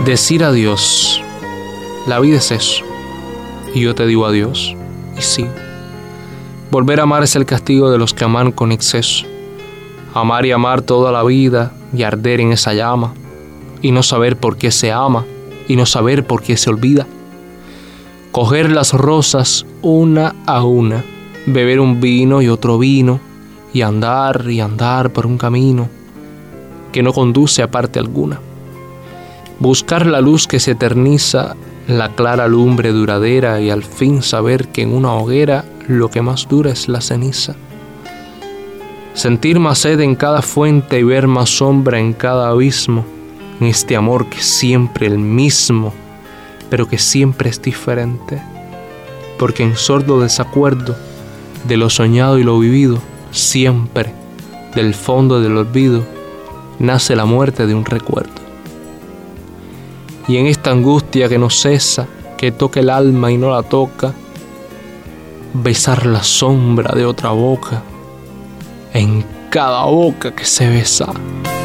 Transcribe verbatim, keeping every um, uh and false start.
Decir adiós. La vida es eso. Y yo te digo adiós. Y sí. Volver a amar es el castigo de los que aman con exceso. Amar y amar toda la vida y arder en esa llama. Y no saber por qué se ama. Y no saber por qué se olvida. Coger las rosas una a una. Beber un vino y otro vino. Y andar y andar por un camino que no conduce a parte alguna. Buscar la luz que se eterniza, la clara lumbre duradera, y al fin saber que en una hoguera lo que más dura es la ceniza. Sentir más sed en cada fuente y ver más sombra en cada abismo, en este amor que es siempre el mismo, pero que siempre es diferente, porque en sordo desacuerdo de lo soñado y lo vivido, siempre del fondo del olvido nace la muerte de un recuerdo. Y en esta angustia que no cesa, que toca el alma y no la toca, besar la sombra de otra boca en cada boca que se besa.